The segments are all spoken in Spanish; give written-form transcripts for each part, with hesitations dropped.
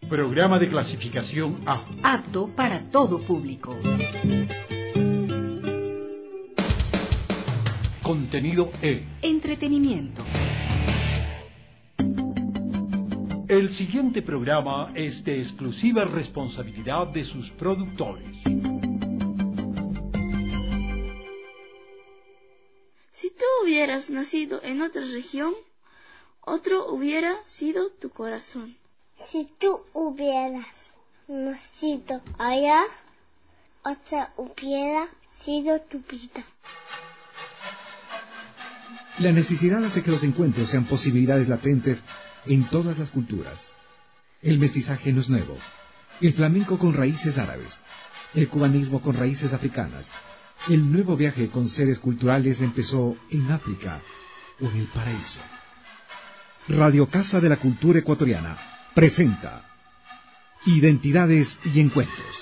Programa de clasificación A. Apto para todo público. Contenido E. Entretenimiento. El siguiente programa es de exclusiva responsabilidad de sus productores. Si tú hubieras nacido en otra región, otro hubiera sido tu corazón. Si tú hubieras nacido allá, otra hubiera sido tu vida. La necesidad hace que los encuentros sean posibilidades latentes en todas las culturas. El mestizaje no es nuevo. El flamenco con raíces árabes, el cubanismo con raíces africanas. El nuevo viaje con seres culturales empezó en África o en el paraíso. Radio Casa de la Cultura Ecuatoriana presenta Identidades y Encuentros.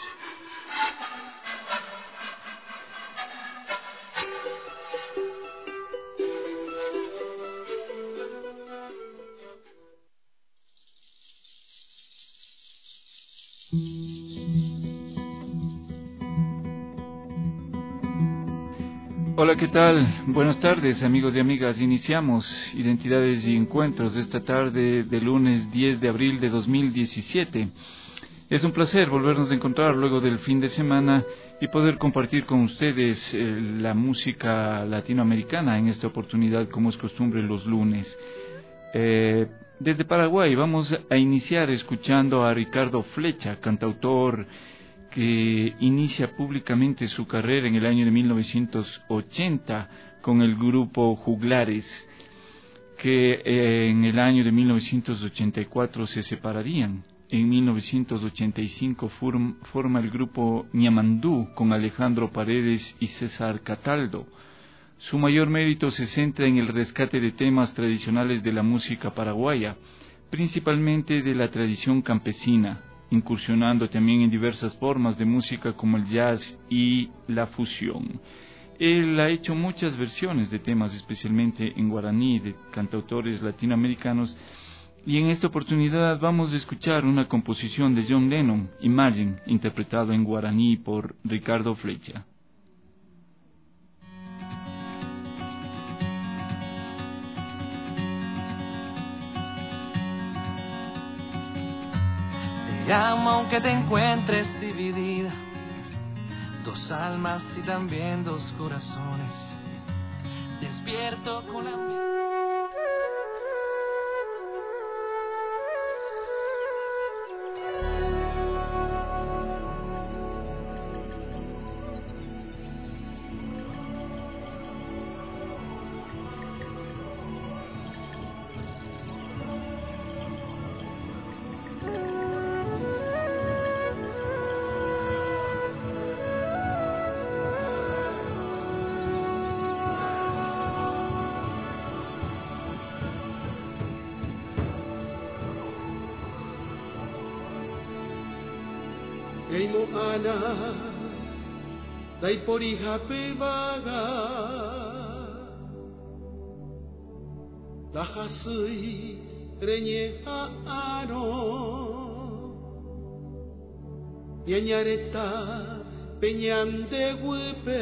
Hola, ¿qué tal? Buenas tardes, amigos y amigas. Iniciamos Identidades y Encuentros de esta tarde de lunes 10 de abril de 2017. Es un placer volvernos a encontrar luego del fin de semana y poder compartir con ustedes la música latinoamericana en esta oportunidad, como es costumbre los lunes. Desde Paraguay vamos a iniciar escuchando a Ricardo Flecha, cantautor que inicia públicamente su carrera en el año de 1980 con el grupo Juglares, que en el año de 1984 se separarían. En 1985 forma el grupo Ñamandú con Alejandro Paredes y César Cataldo. Su mayor mérito se centra en el rescate de temas tradicionales de la música paraguaya, principalmente de la tradición campesina, incursionando también en diversas formas de música como el jazz y la fusión. Él ha hecho muchas versiones de temas, especialmente en guaraní, de cantautores latinoamericanos, y en esta oportunidad vamos a escuchar una composición de John Lennon, Imagine, interpretado en guaraní por Ricardo Flecha. Te amo aunque te encuentres dividida, dos almas y también dos corazones. Despierto con la Eimo ana daipori hape baga lahasui renye ano ñañareta peñande huepe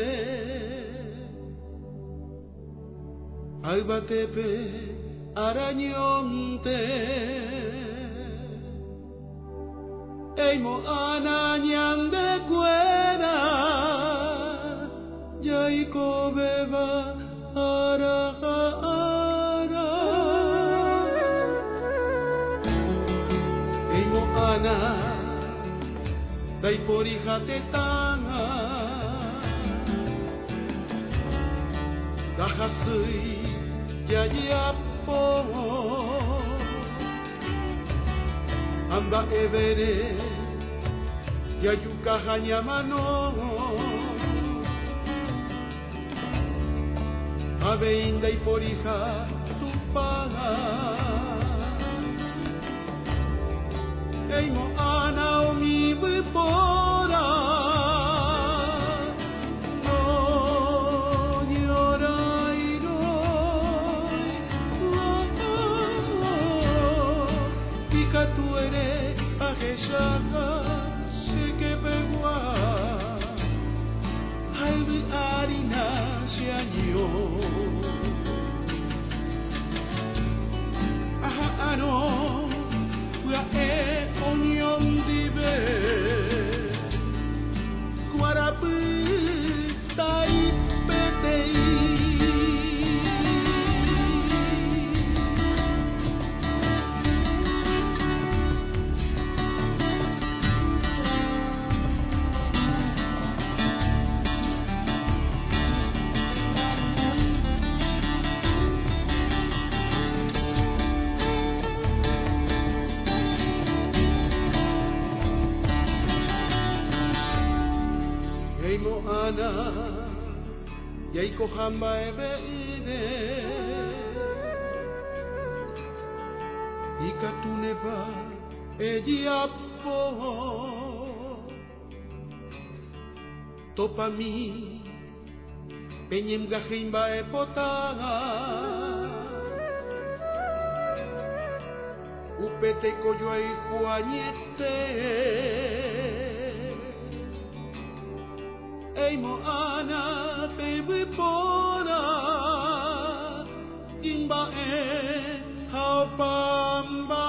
albatepe arañonte Eimo ana ñande cuera Yaiko beba araja ara Eimo ana Daiporija tetanga Dajasui yayapo Amba evere Yayuka hanyamano Aveinda y porija tu paga Eimo ana o mi bipora No llorai no Ika tu ere ageshaka seke pegua halbi arina sianyo aha ano wa e onion dibe guarapu tai petei Yaiko hamba ebe ine Ikatune ba ejiapo Topa mi Penyem gahimba epota Upete koyo ai juanyete Eimo ana baby pona Imba haupamba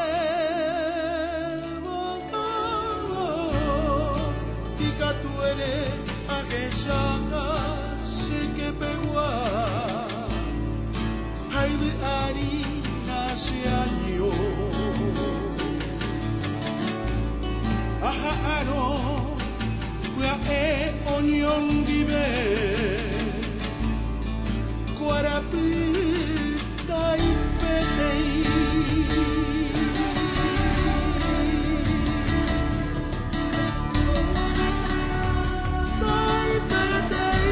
Mosamo Tika tu ere ageshaka Seke pegua Haibi ari nasianyo Aha ano Kua e onion dibe Kuarapu tai petei Tai petei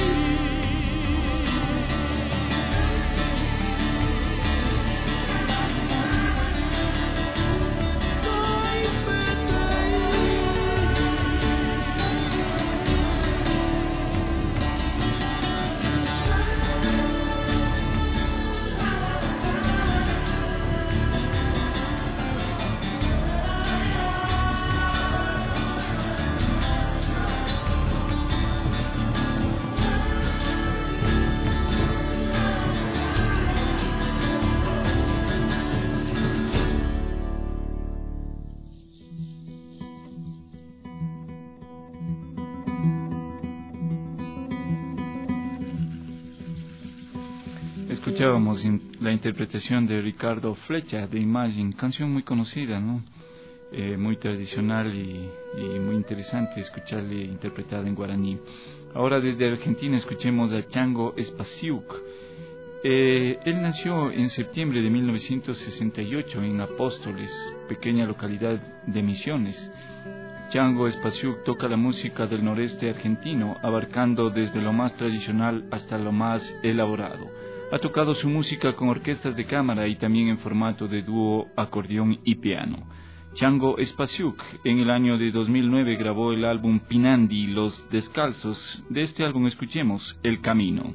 Escuchábamos la interpretación de Ricardo Flecha de Imagine, canción muy conocida, ¿no? Muy tradicional y muy interesante escucharle interpretada en guaraní. Ahora desde Argentina escuchemos a Chango Espasiuk. Él nació en septiembre de 1968 en Apóstoles, pequeña localidad de Misiones. Chango Espasiuk toca la música del noreste argentino, abarcando desde lo más tradicional hasta lo más elaborado. Ha tocado su música con orquestas de cámara y también en formato de dúo, acordeón y piano. Chango Espasiuk en el año de 2009 grabó el álbum Pinandi, Los Descalzos. De este álbum escuchemos El Camino.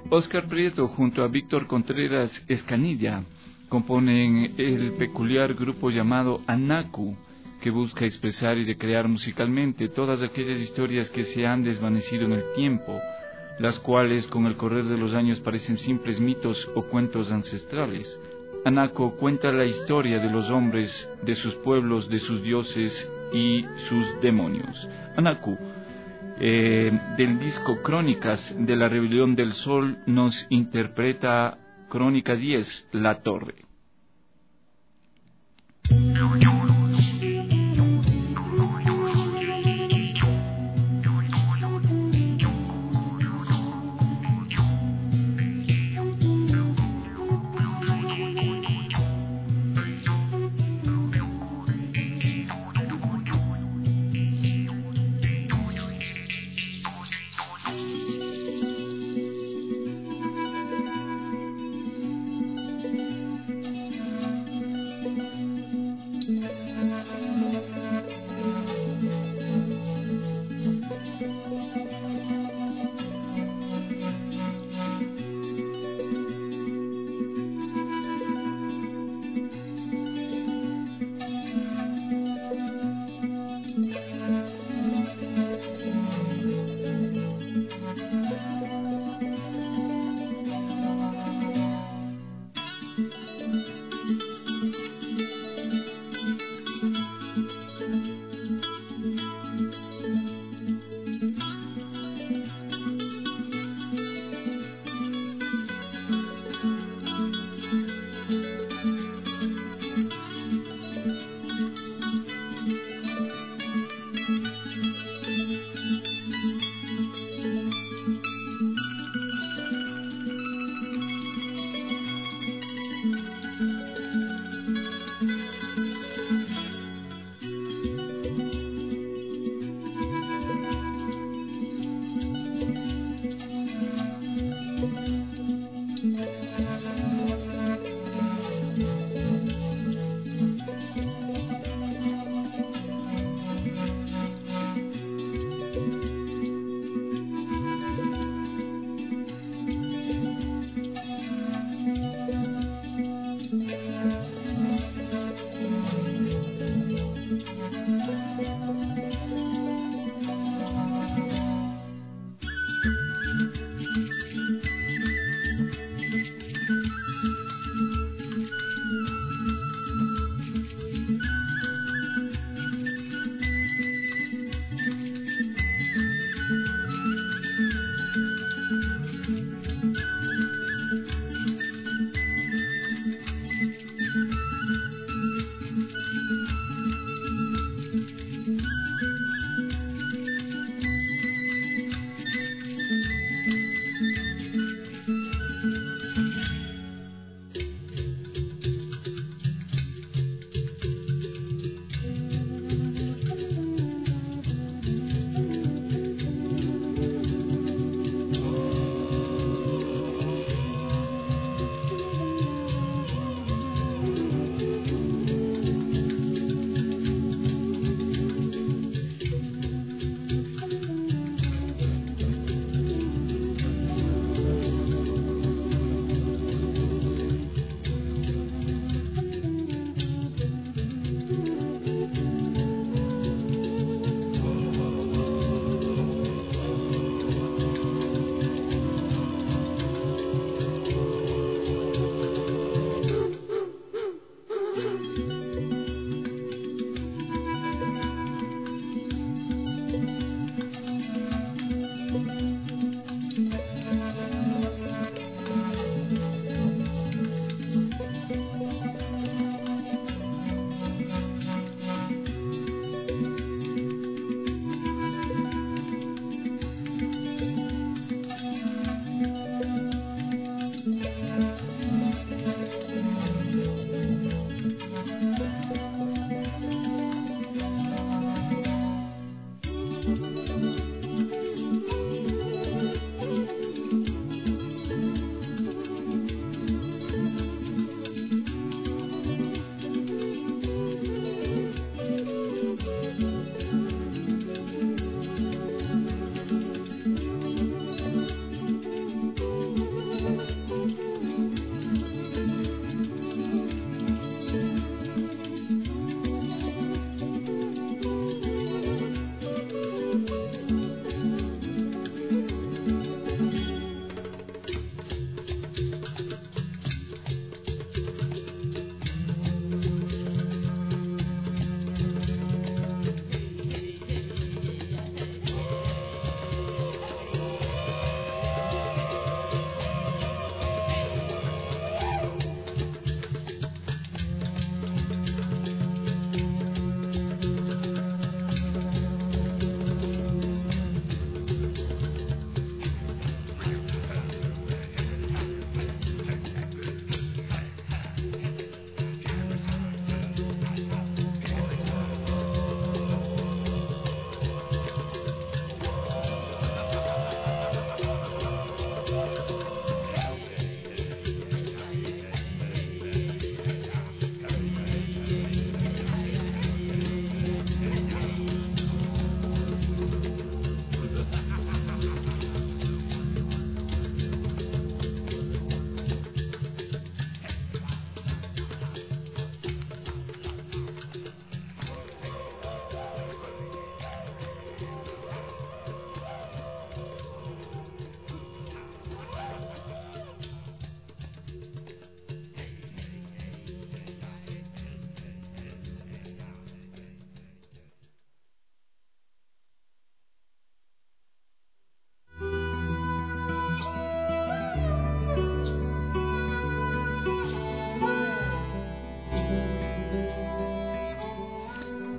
Óscar Prieto junto a Víctor Contreras Escanilla componen el peculiar grupo llamado Anacu, que busca expresar y recrear musicalmente todas aquellas historias que se han desvanecido en el tiempo, las cuales con el correr de los años parecen simples mitos o cuentos ancestrales. Anaco cuenta la historia de los hombres, de sus pueblos, de sus dioses y sus demonios. Anacu, del disco Crónicas de la Rebelión del Sol, nos interpreta Crónica 10, La Torre.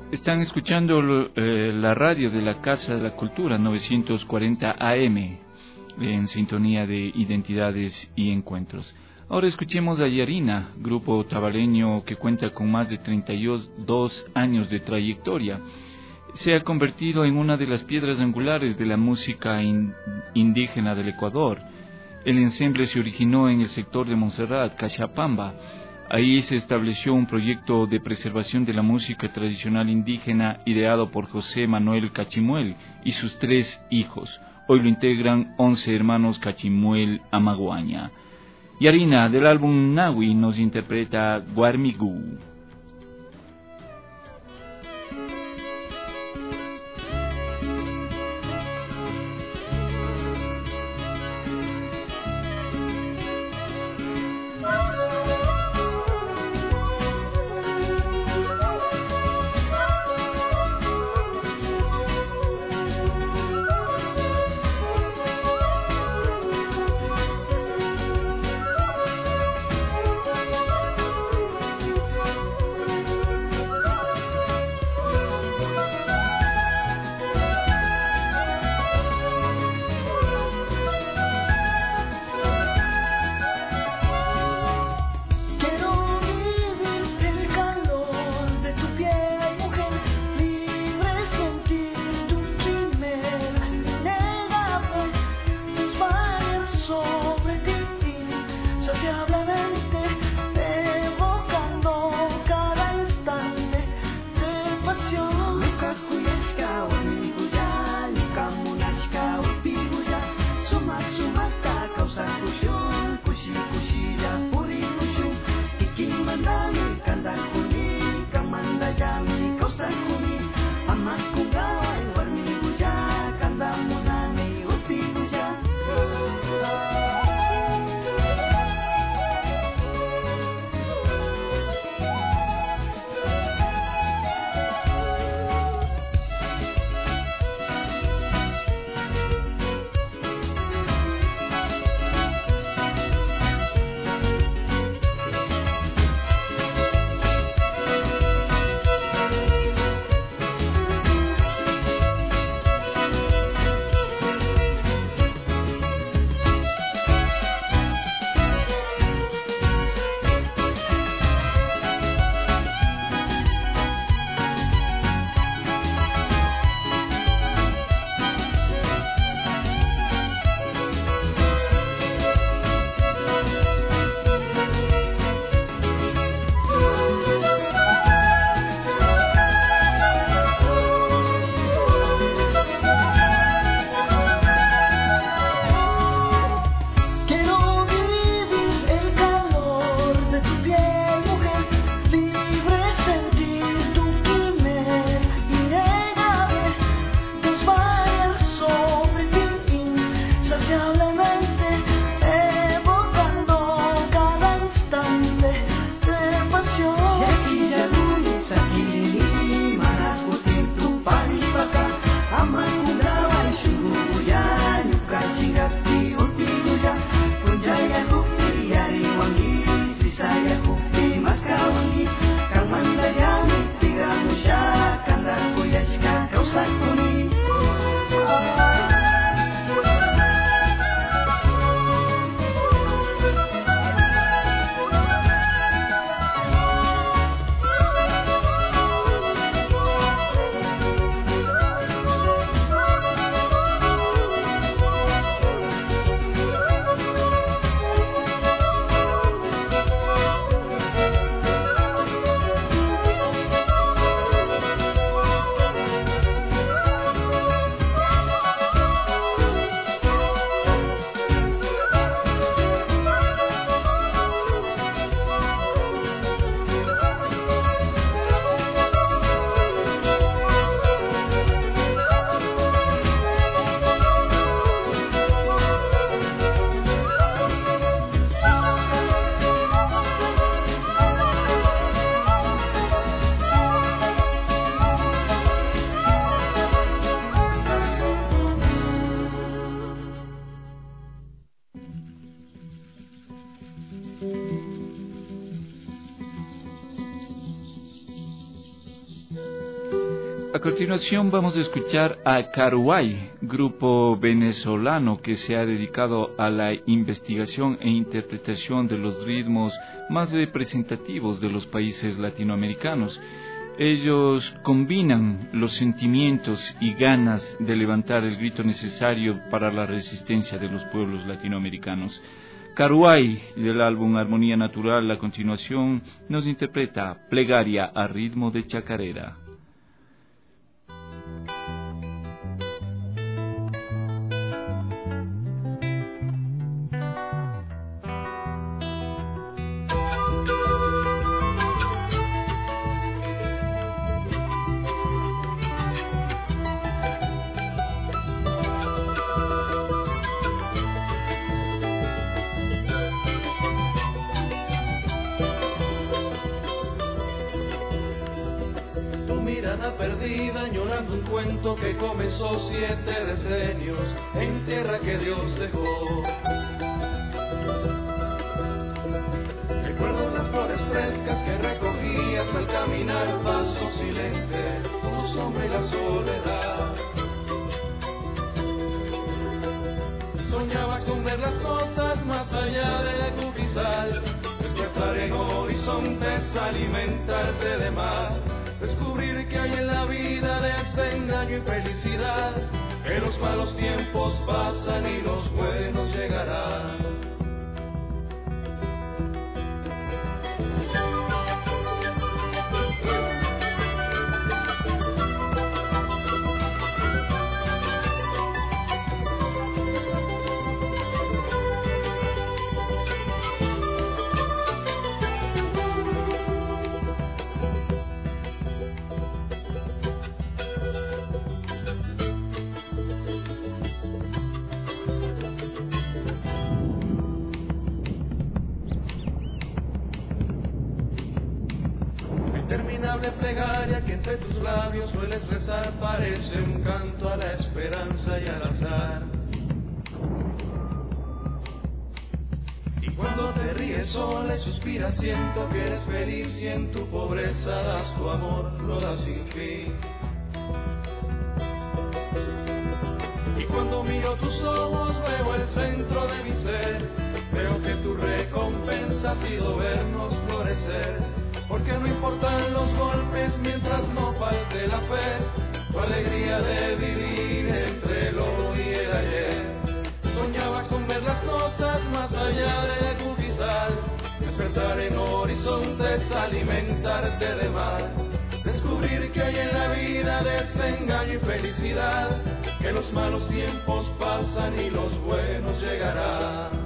Están escuchando la radio de la Casa de la Cultura 940 AM en sintonía de Identidades y Encuentros. Ahora escuchemos a Yarina, grupo tabaleño que cuenta con más de 32 años de trayectoria. Se ha convertido en una de las piedras angulares de la música indígena del Ecuador. El ensemble se originó en el sector de Montserrat, Cachapamba. Ahí se estableció un proyecto de preservación de la música tradicional indígena ideado por José Manuel Cachimuel y sus 3 hijos. Hoy lo integran 11 hermanos Cachimuel Amaguaña. Yarina, del álbum Nahui, nos interpreta Guarmigú. A continuación vamos a escuchar a Caruay, grupo venezolano que se ha dedicado a la investigación e interpretación de los ritmos más representativos de los países latinoamericanos. Ellos combinan los sentimientos y ganas de levantar el grito necesario para la resistencia de los pueblos latinoamericanos. Caruay, del álbum Armonía Natural, a continuación nos interpreta Plegaria a ritmo de chacarera. Perdida, añorando un cuento que comenzó 7 decenios en tierra que Dios dejó. Recuerdo las flores frescas que recogías al caminar, paso silente, con tu sombra y la soledad. Soñabas con ver las cosas más allá del cubizal, despertar en horizontes, alimentarte de mar. Descubrir que hay en la vida desengaño y felicidad, que los malos tiempos pasan y los buenos llegarán. Interminable plegaria que entre tus labios sueles rezar, parece un canto a la esperanza y al azar. Y cuando te ríes sola y suspiras, siento que eres feliz y en tu pobreza das tu amor, lo das sin fin. Y cuando miro tus ojos veo el centro de mi ser, veo que tu recompensa ha sido vernos florecer. Porque no importan los golpes mientras no falte la fe, tu alegría de vivir entre el hoy y el ayer. Soñabas con ver las cosas más allá de tu cubizal, despertar en horizontes, alimentarte de mar. Descubrir que hay en la vida desengaño y felicidad, que los malos tiempos pasan y los buenos llegarán.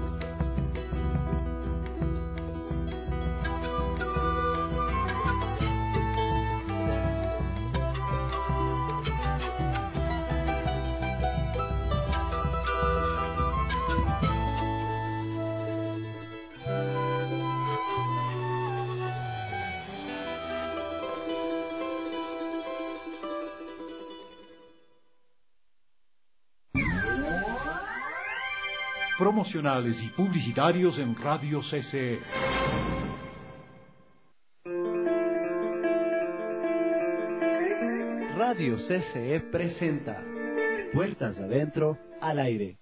Promocionales y publicitarios en Radio CCE. Radio CCE presenta Puertas Adentro al aire.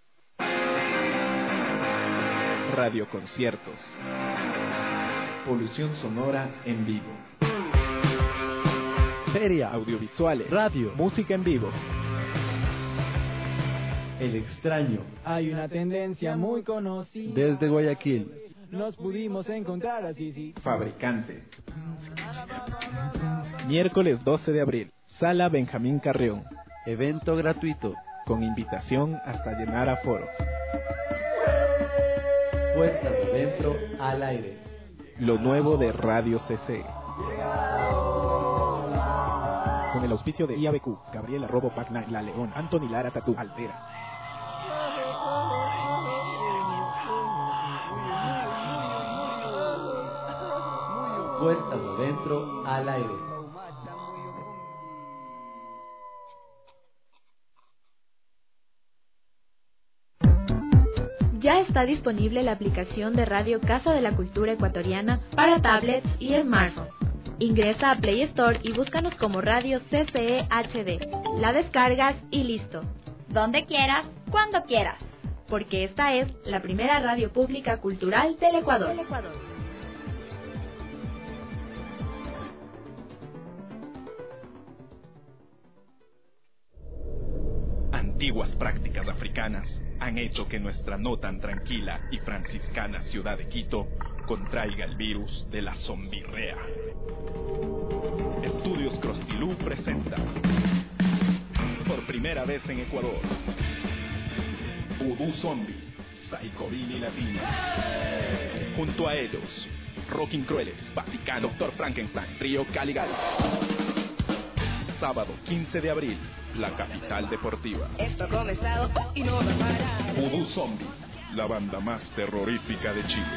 Radioconciertos. Polución sonora en vivo. Feria, audiovisuales, radio, música en vivo. El extraño. Hay una tendencia muy conocida. Desde Guayaquil. Nos pudimos encontrar así, sí. Fabricante. Miércoles 12 de abril. Sala Benjamín Carrión. Evento gratuito. Con invitación hasta llenar aforos. Puertas adentro al aire. Lo nuevo de Radio CC. Con el auspicio de IABQ, Gabriela Robo Pagna, La León, Anthony Lara Tatú, Altera. Puertas adentro al aire. Ya está disponible la aplicación de Radio Casa de la Cultura Ecuatoriana para tablets y smartphones. Ingresa a Play Store y búscanos como Radio CCE HD. La descargas y listo. Donde quieras, cuando quieras. Porque esta es la primera radio pública cultural del Ecuador. Antiguas prácticas africanas han hecho que nuestra no tan tranquila y franciscana ciudad de Quito contraiga el virus de la zombirrea. Estudios Crostilú presenta, por primera vez en Ecuador, Vudú Zombie, Psychobilly Latino. Junto a ellos, Rockin' Crueles, Vaticano, Dr. Frankenstein, Río Caligal. Sábado 15 de abril, la capital deportiva. Esto ha comenzado y no va a parar. Vudú Zombie, la banda más terrorífica de Chile.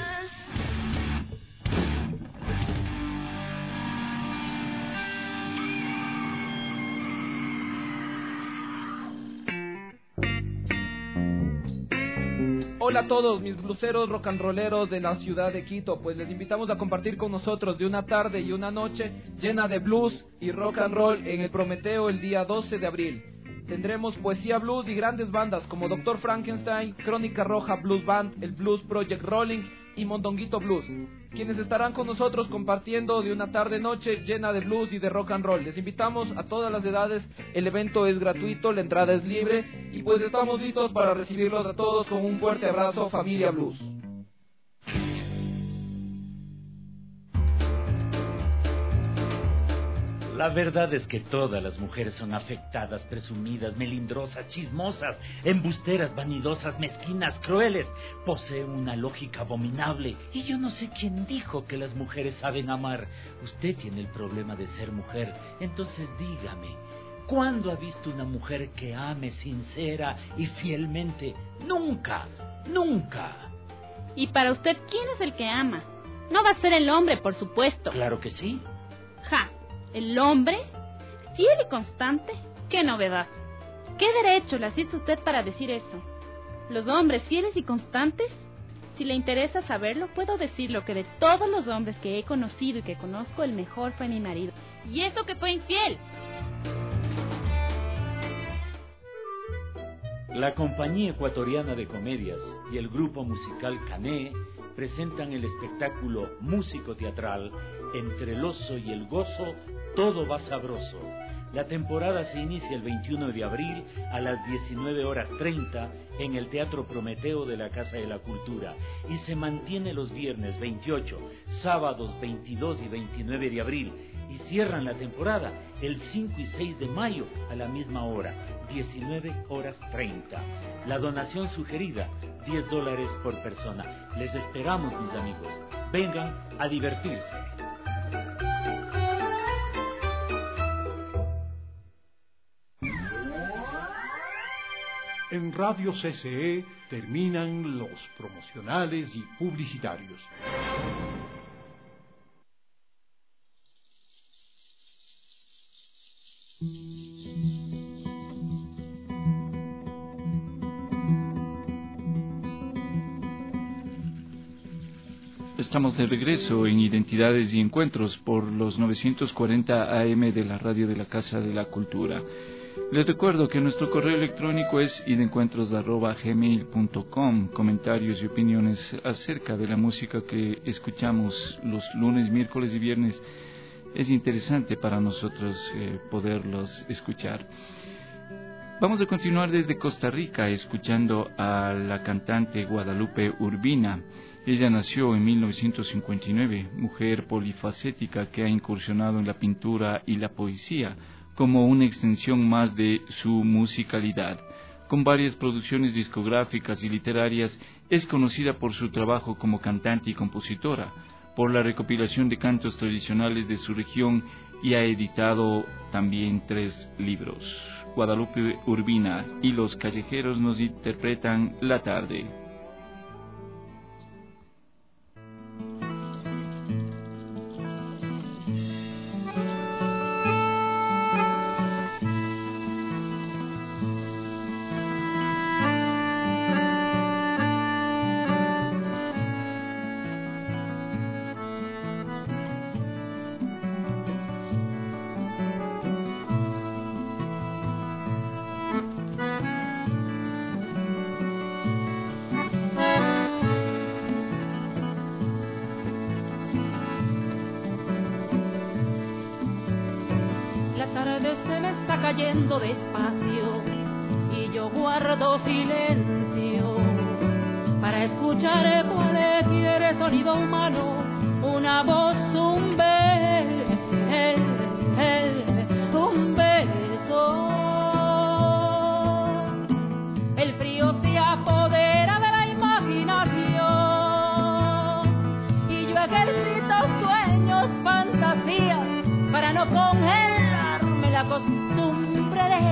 Hola a todos mis bluseros rock and rolleros de la ciudad de Quito, pues les invitamos a compartir con nosotros de una tarde y una noche llena de blues y rock and roll en el Prometeo el día 12 de abril. Tendremos poesía blues y grandes bandas como Dr. Frankenstein, Crónica Roja Blues Band, el Blues Project Rolling y Mondonguito Blues, quienes estarán con nosotros compartiendo de una tarde-noche llena de blues y de rock and roll. Les invitamos a todas las edades, el evento es gratuito, la entrada es libre y pues estamos listos para recibirlos a todos con un fuerte abrazo, Familia Blues. La verdad es que todas las mujeres son afectadas, presumidas, melindrosas, chismosas, embusteras, vanidosas, mezquinas, crueles. Poseen una lógica abominable. Y yo no sé quién dijo que las mujeres saben amar. Usted tiene el problema de ser mujer. Entonces dígame, ¿cuándo ha visto una mujer que ame sincera y fielmente? Nunca, nunca. Y para usted, ¿quién es el que ama? No va a ser el hombre, por supuesto. Claro que sí. Ja. ¿El hombre? ¿Fiel y constante? ¡Qué novedad! ¿Qué derecho le asiste usted para decir eso? ¿Los hombres fieles y constantes? Si le interesa saberlo, puedo decirlo que de todos los hombres que he conocido y que conozco, el mejor fue mi marido. ¿Y eso que fue infiel? La Compañía Ecuatoriana de Comedias y el grupo musical Cané presentan el espectáculo músico-teatral Entre el oso y el gozo, todo va sabroso. La temporada se inicia el 21 de abril a las 19:30 en el Teatro Prometeo de la Casa de la Cultura y se mantiene los viernes 28, sábados 22 y 29 de abril y cierran la temporada el 5 y 6 de mayo a la misma hora, 19:30. La donación sugerida, $10 por persona. Les esperamos, mis amigos. Vengan a divertirse. En Radio CCE terminan los promocionales y publicitarios. Estamos de regreso en Identidades y Encuentros por los 940 AM de la radio de la Casa de la Cultura. Les recuerdo que nuestro correo electrónico es idencuentros@gmail.com. Comentarios y opiniones acerca de la música que escuchamos los lunes, miércoles y viernes. Es interesante para nosotros poderlos escuchar. Vamos a continuar desde Costa Rica escuchando a la cantante Guadalupe Urbina. Ella nació en 1959, mujer polifacética que ha incursionado en la pintura y la poesía como una extensión más de su musicalidad. Con varias producciones discográficas y literarias, es conocida por su trabajo como cantante y compositora, por la recopilación de cantos tradicionales de su región y ha editado también 3 libros. Guadalupe Urbina y Los Callejeros nos interpretan La Tarde. cayendo despacio y yo guardo silencio para escuchar cualquier sonido humano, una voz, un beso. El frío se apodera de la imaginación y yo ejercito sueños, fantasías, para no congelarme la costumbre de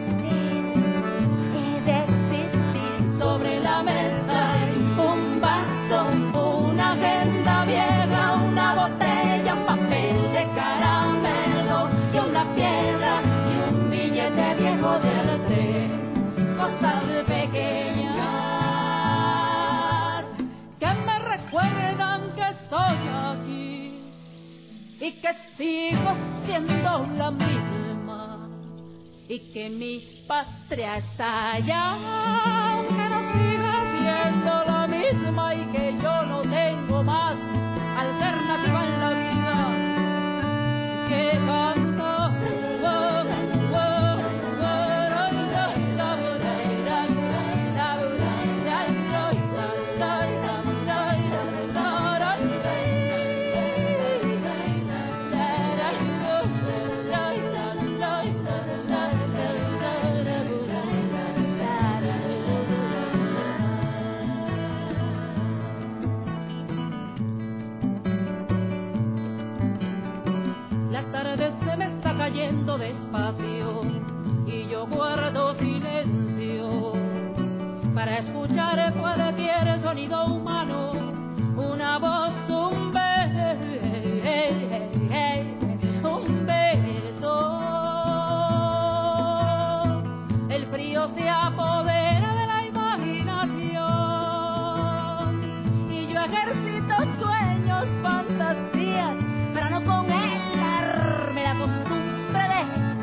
existir sobre la mesa. Un vaso, una agenda vieja, una botella, un papel de caramelo y una piedra y un billete viejo del tren. Cosas pequeñas que me recuerdan que estoy aquí y que sigo siendo la misma y que mi patria está allá, aunque no siga siendo la misma y que yo no tengo más alternativa en la vida que cantar. Se me está cayendo despacio y yo guardo silencio para escuchar cualquier sonido humano, una voz, un beso. El frío se apodera de la imaginación y yo ejercito sueños, fantasías, para no congelarme la costumbre de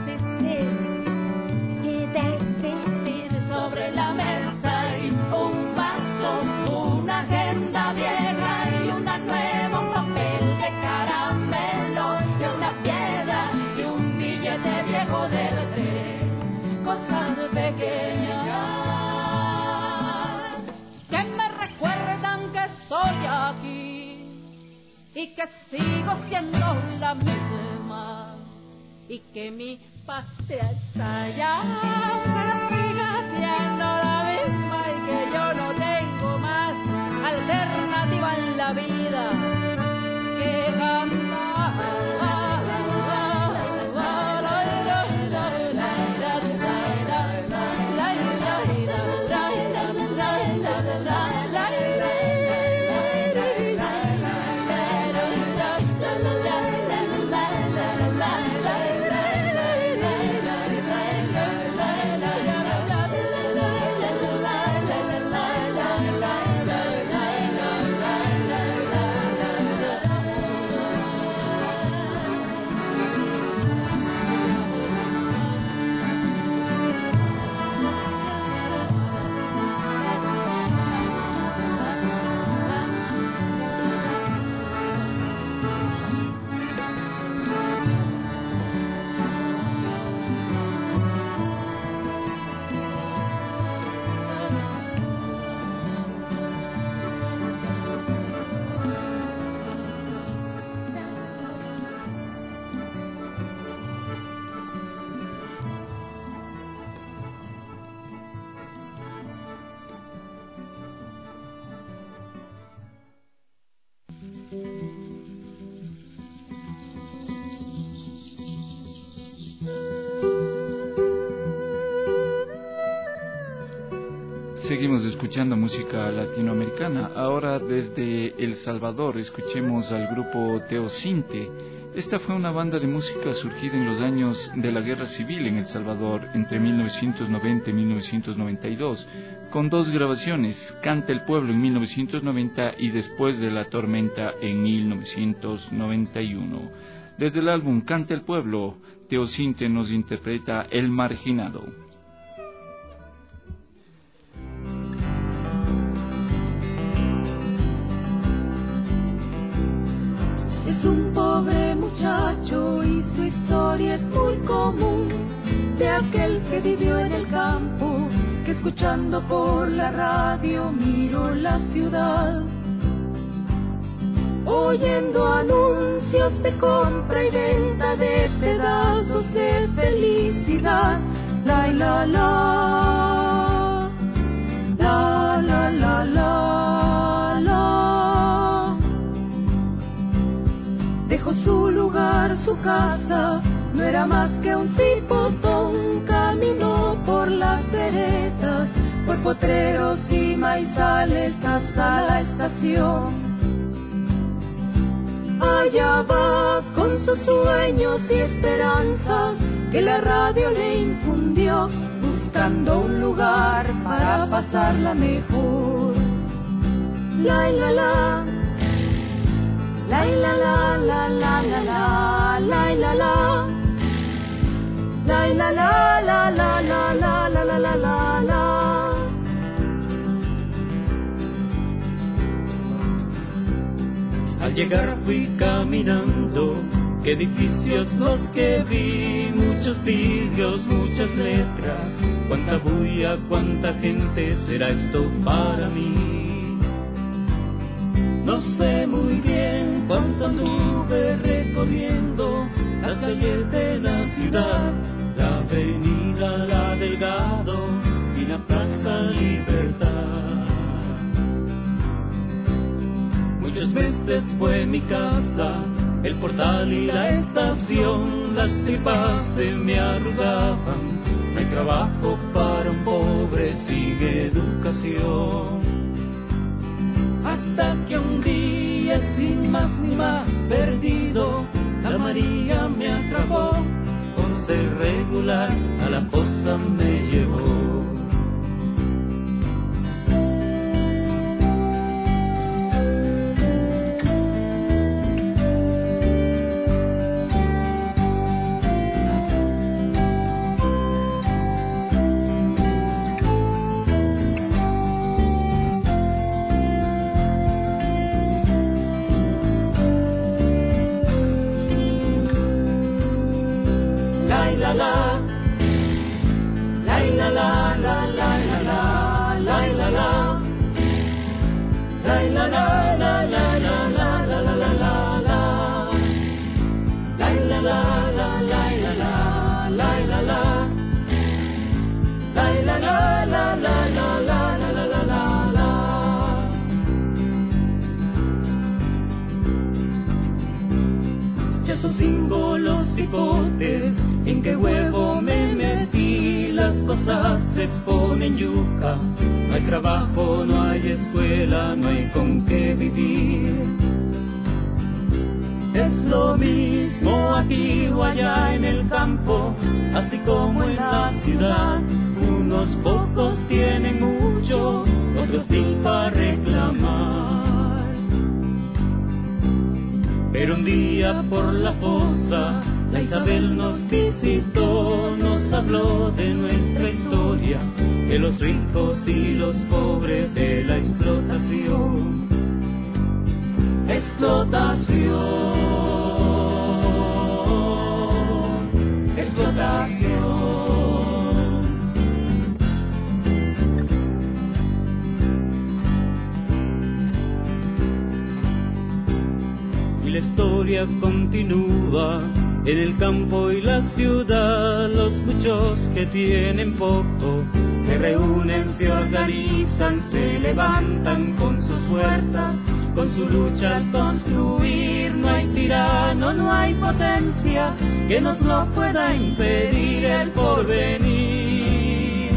existir sobre la mesa y un vaso, una agenda vieja y una nueva, un papel de caramelo y una piedra y un billete viejo del tren. Cosas pequeñas que me recuerdan que estoy aquí y que sigo siendo la misma y que mi patria está allá, que siga siendo la misma y que yo no tengo más alternativa en la vida que cantar. Seguimos escuchando música latinoamericana. Ahora desde El Salvador escuchemos al grupo Teocinte. Esta fue una banda de música surgida en los años de la Guerra Civil en El Salvador, entre 1990 y 1992, con 2 grabaciones, Canta el Pueblo en 1990 y Después de la Tormenta en 1991. Desde el álbum Canta el Pueblo, Teocinte nos interpreta El Marginado. Es un pobre muchacho y su historia es muy común. que vivió en el campo, que escuchando por la radio miró la ciudad, oyendo anuncios de compra y venta de pedazos de felicidad. La la la, la la la la la. Dejó su lugar, su casa, no era más que un cipotón. Caminó por las veredas, por potreros y maizales hasta la estación. Allá va con sus sueños y esperanzas que la radio le infundió, buscando un lugar para pasarla mejor. La la la, la la la la la la la, la la la, la la la la la la la la la la la. Al llegar fui caminando, qué edificios los que vi, muchos vidrios, muchas letras, cuánta bulla, cuánta gente, será esto para mí. No sé muy bien cuánto anduve recorriendo las calles de la ciudad, la avenida La Delgado y la Plaza Libertad. Muchas veces fue mi casa, el portal y la estación, las tripas se me arrugaban. No hay trabajo para un pobre sin educación. Hasta que un día, sin más ni más, perdido, la María me atrapó. Por ser regular, a la fosa me llevó. Ya son 5 los hipotes, en qué huevo me metí, las cosas se ponen yuca, no hay trabajo, no hay escuela, no hay con qué vivir. Es lo mismo aquí o allá en el campo, así como en la ciudad, unos pocos tienen mucho, otros ni para reclamar. Pero un día por la fosa, la Isabel nos visitó, nos habló de nuestra historia, de los ricos y los pobres, de la explotación. Explotación, explotación. Y la historia continúa en el campo y la ciudad. Los muchos que tienen poco se reúnen, se organizan, se levantan con sus fuerzas, con su lucha al construir. No hay tirano, no hay potencia que nos lo pueda impedir el porvenir.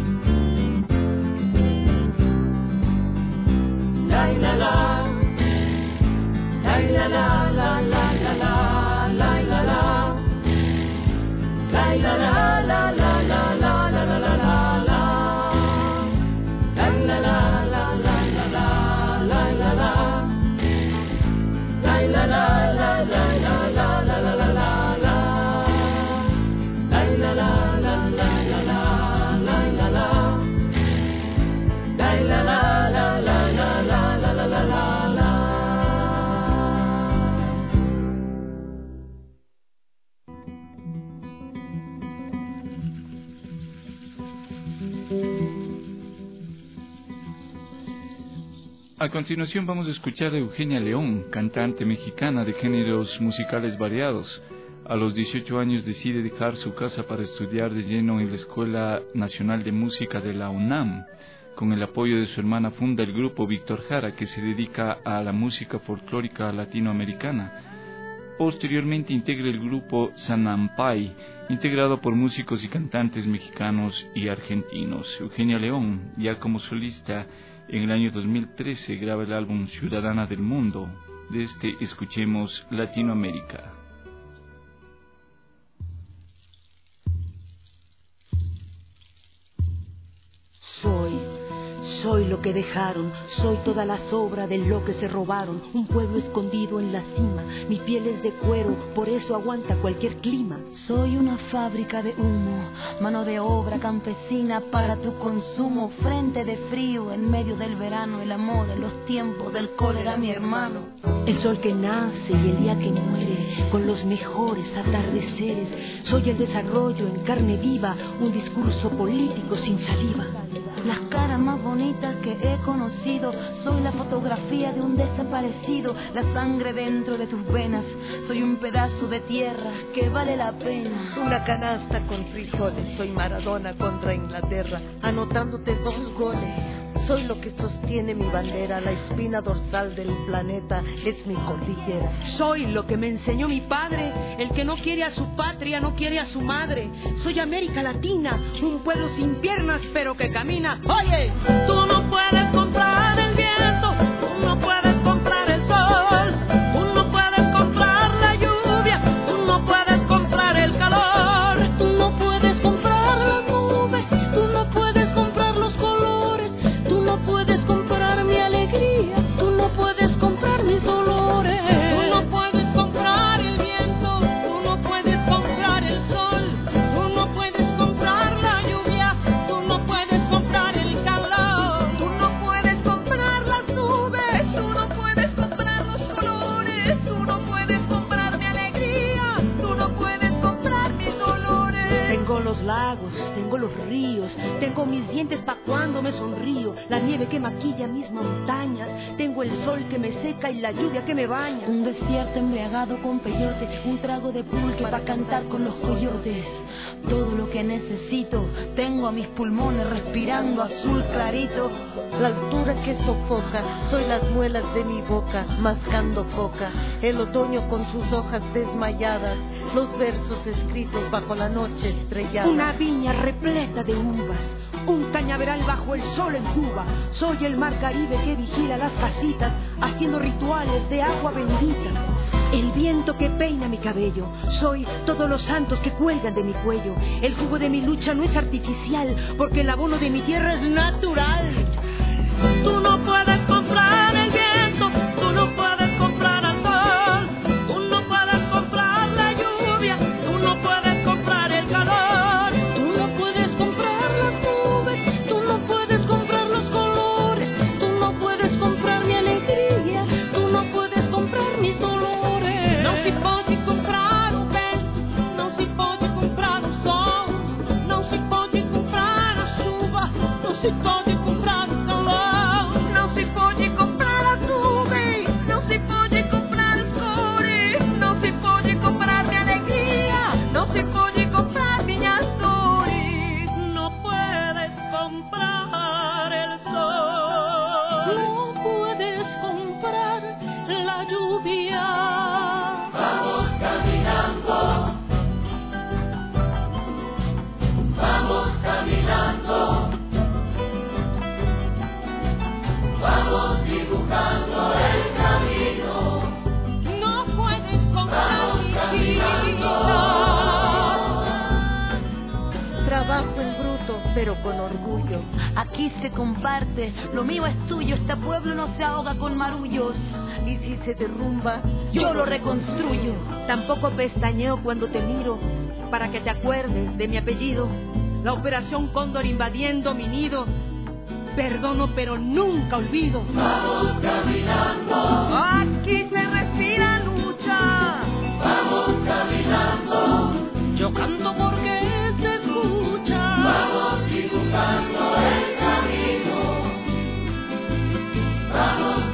La la la, la la la la la la la la la la, la la la la la la la la la la la, la la la la la la la la la la, la la la la la la la la la la la, la la la la la la la la la la, la la la la la la la la la la. A continuación vamos a escuchar a Eugenia León, cantante mexicana de géneros musicales variados. A los 18 años decide dejar su casa para estudiar de lleno en la Escuela Nacional de Música de la UNAM. Con el apoyo de su hermana funda el grupo Víctor Jara, que se dedica a la música folclórica latinoamericana. Posteriormente integra el grupo Sanampay, integrado por músicos y cantantes mexicanos y argentinos. Eugenia León, ya como solista, en el año 2013 graba el álbum Ciudadana del Mundo. De este escuchemos Latinoamérica. Soy lo que dejaron, soy toda la sobra de lo que se robaron, un pueblo escondido en la cima, mi piel es de cuero, por eso aguanta cualquier clima. Soy una fábrica de humo, mano de obra campesina para tu consumo, frente de frío en medio del verano, el amor en los tiempos del cólera, mi hermano. El sol que nace y el día que muere, con los mejores atardeceres, soy el desarrollo en carne viva, un discurso político sin saliva. Las caras más bonitas que he conocido, soy la fotografía de un desaparecido, la sangre dentro de tus venas, soy un pedazo de tierra que vale la pena. Una canasta con frijoles, soy Maradona contra Inglaterra, anotándote 2 goles. Soy lo que sostiene mi bandera, la espina dorsal del planeta es mi cordillera. Soy lo que me enseñó mi padre, el que no quiere a su patria, no quiere a su madre. Soy América Latina, un pueblo sin piernas pero que camina. Oye, tú no puedes comprar el viento, tú no puedes comprar el sol, tú no puedes comprar la lluvia, tú no puedes comprar el calor, tú no puedes comprar las nubes, tú no puedes comprar los colores, tú no puedes comprar mi alegría, tú no puedes comprar mis dolores. Tú no puedes comprar el viento, tú no puedes comprar el sol, tú no puedes comprar la lluvia, tú no puedes comprar el calor, tú no puedes comprar las nubes, tú no puedes comprar los colores, tú no puedes comprar mi alegría, tú no puedes comprar mis dolores. Tengo los lagos, tengo los ríos, tengo mis dientes pa' cuando me sonrío, la nieve que maquilla mis montañas, tengo el sol que me seca y la lluvia que me baña. Un desierto embriagado con peyote, un trago de pulque para cantar con los coyotes. Todo lo que necesito, tengo a mis pulmones respirando azul clarito. La altura que sofoca, soy las muelas de mi boca, mascando coca. El otoño con sus hojas desmayadas, los versos escritos bajo la noche estrellada. Una viña repleta de uvas, un cañaveral bajo el sol en Cuba. Soy el mar Caribe que vigila las casitas, haciendo rituales de agua bendita. El viento que peina mi cabello, soy todos los santos que cuelgan de mi cuello. El jugo de mi lucha no es artificial, porque el abono de mi tierra es natural. Tú no puedes comprar el viento, tú no puedes comprar al sol, tú no puedes comprar la lluvia, tú no puedes comprar el calor, tú no puedes comprar las nubes, tú no puedes comprar los colores, tú no puedes comprar mi alegría, tú no puedes comprar mis dolores. Non si può comprare un vento, non si può comprare un sol, non si può comprare la chuva, non si può comprare il calore, non si può comprare la nube, non si può comprare il sole, non si può comprare mi alegría, non si può comprare miñas flores, no puedes comprar el sol, no puedes comprar la lluvia. Vamos caminando, vamos caminando, vamos dibujando el camino. No puedes comprar mi vida. Trabajo en bruto, pero con orgullo. Aquí se comparte, lo mío es tuyo, este pueblo no se ahoga con marullos. Y si se derrumba, yo lo reconstruyo. Tampoco pestañeo cuando te miro, para que te acuerdes de mi apellido. La operación Cóndor invadiendo mi nido, perdono pero nunca olvido. Vamos caminando, aquí se respira lucha. Vamos caminando, yo canto porque se escucha. Vamos dibujando el camino, vamos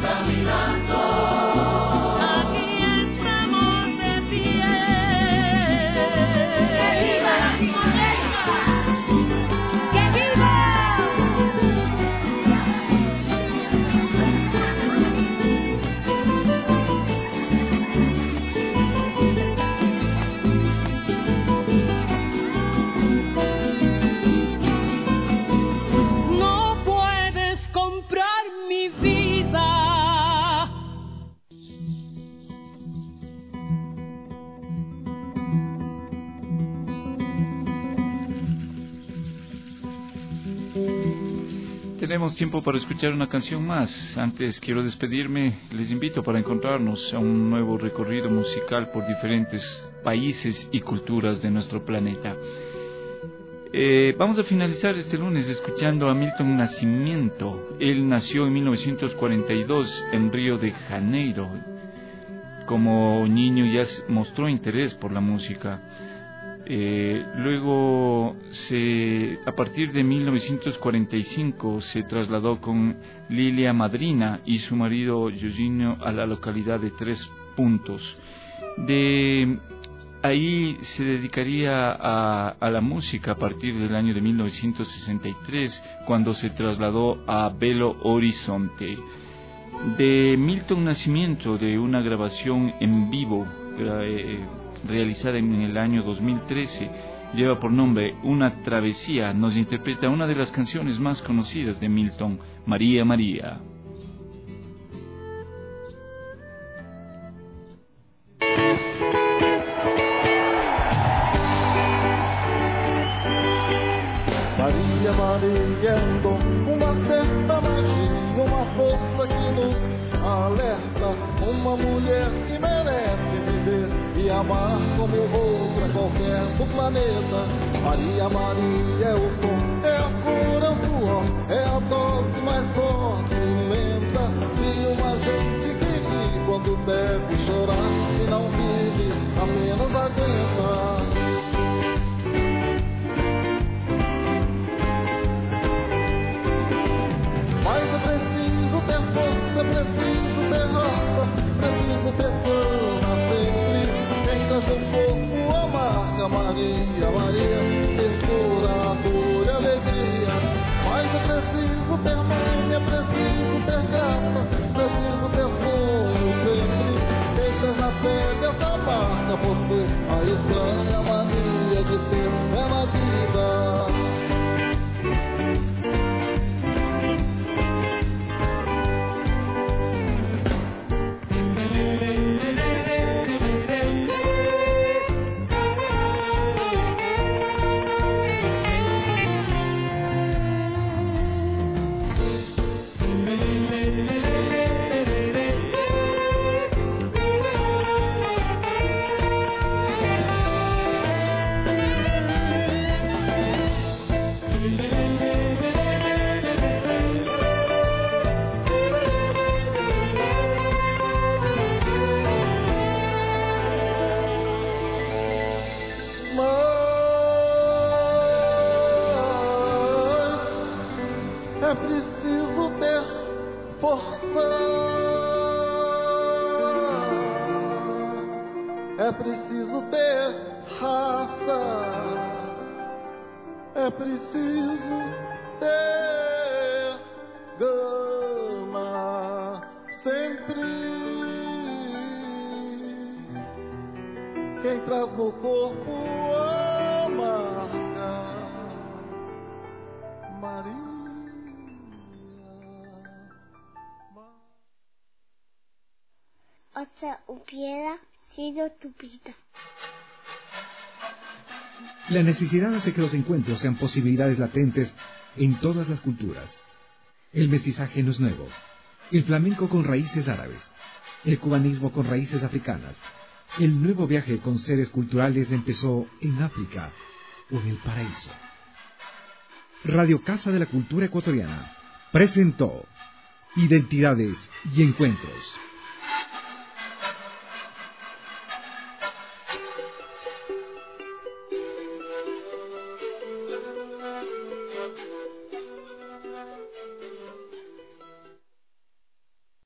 tenemos tiempo para escuchar una canción más. Antes quiero despedirme, les invito para encontrarnos a un nuevo recorrido musical por diferentes países y culturas de nuestro planeta. Vamos a finalizar este lunes escuchando a Milton Nascimento. Él nació en 1942 en Río de Janeiro. Como niño ya mostró interés por la música. Luego, a partir de 1945, se trasladó con Lilia Madrina y su marido Jorginho a la localidad de Tres Puntos. De ahí se dedicaría a la música a partir del año de 1963, cuando se trasladó a Belo Horizonte. De Milton Nascimento, de una grabación en vivo realizada en el año 2013, lleva por nombre Una Travesía, nos interpreta una de las canciones más conocidas de Milton, María María. Maria, Maria, uma certa magia, uma força que nos alerta, uma mulher que merece viver e amar como outra qualquer do planeta. Maria, Maria é o som, é a cor, é o suor, é a dose mais forte e lenta de uma gente que ri quando deve chorar e não vive, apenas aguenta. Mas é preciso ter força, é preciso ter raça, preciso ter fama sempre. Quem traz no corpo a marca Maria, Maria, textura, dor e alegria. Mas é preciso ter mãe, é preciso ter graça, preciso ter sonho sempre. Quem traz na pele essa marca possui a estranha mania de ter fé na vida. É preciso ter força, é preciso ter raça, é preciso ter gana sempre. Quem traz no corpo a marca Maria. Otra hubiera sido tu vida. La necesidad hace que los encuentros sean posibilidades latentes en todas las culturas. El mestizaje no es nuevo. El flamenco con raíces árabes. El cubanismo con raíces africanas. El nuevo viaje con seres culturales empezó en África o en el paraíso. Radio Casa de la Cultura Ecuatoriana presentó Identidades y Encuentros.